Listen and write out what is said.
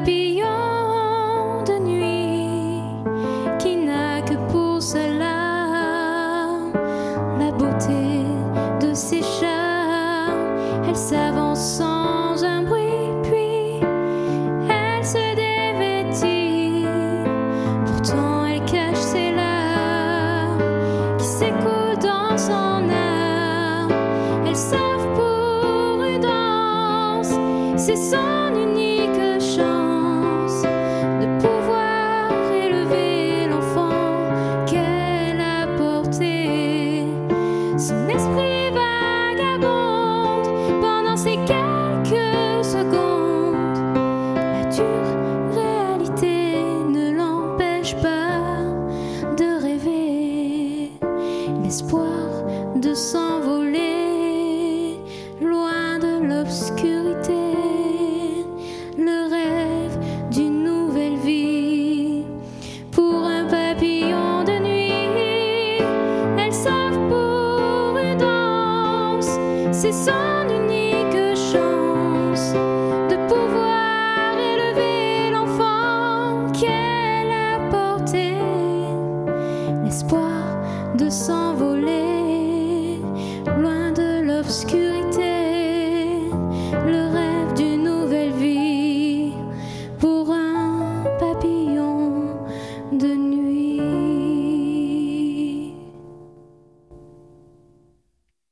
papillon de nuit qui n'a que pour cela la beauté de ses charmes. Elle s'avance sans un bruit, puis elle se dévêtit. Pourtant elle cache ses larmes qui s'écoulent dans son âme. Elle sauve pour une danse, c'est son unique chance de pouvoir élever l'enfant qu'elle a porté. Son esprit vagabonde pendant ces quelques secondes. La dure réalité ne l'empêche pas de rêver. L'espoir de s'envoler loin de l'obscurité. Le rêve d'une nouvelle vie pour un papillon de nuit. Elle sauve pour une danse, c'est son unique chance de pouvoir élever l'enfant qu'elle a porté. L'espoir de s'envoler loin de l'obscurité.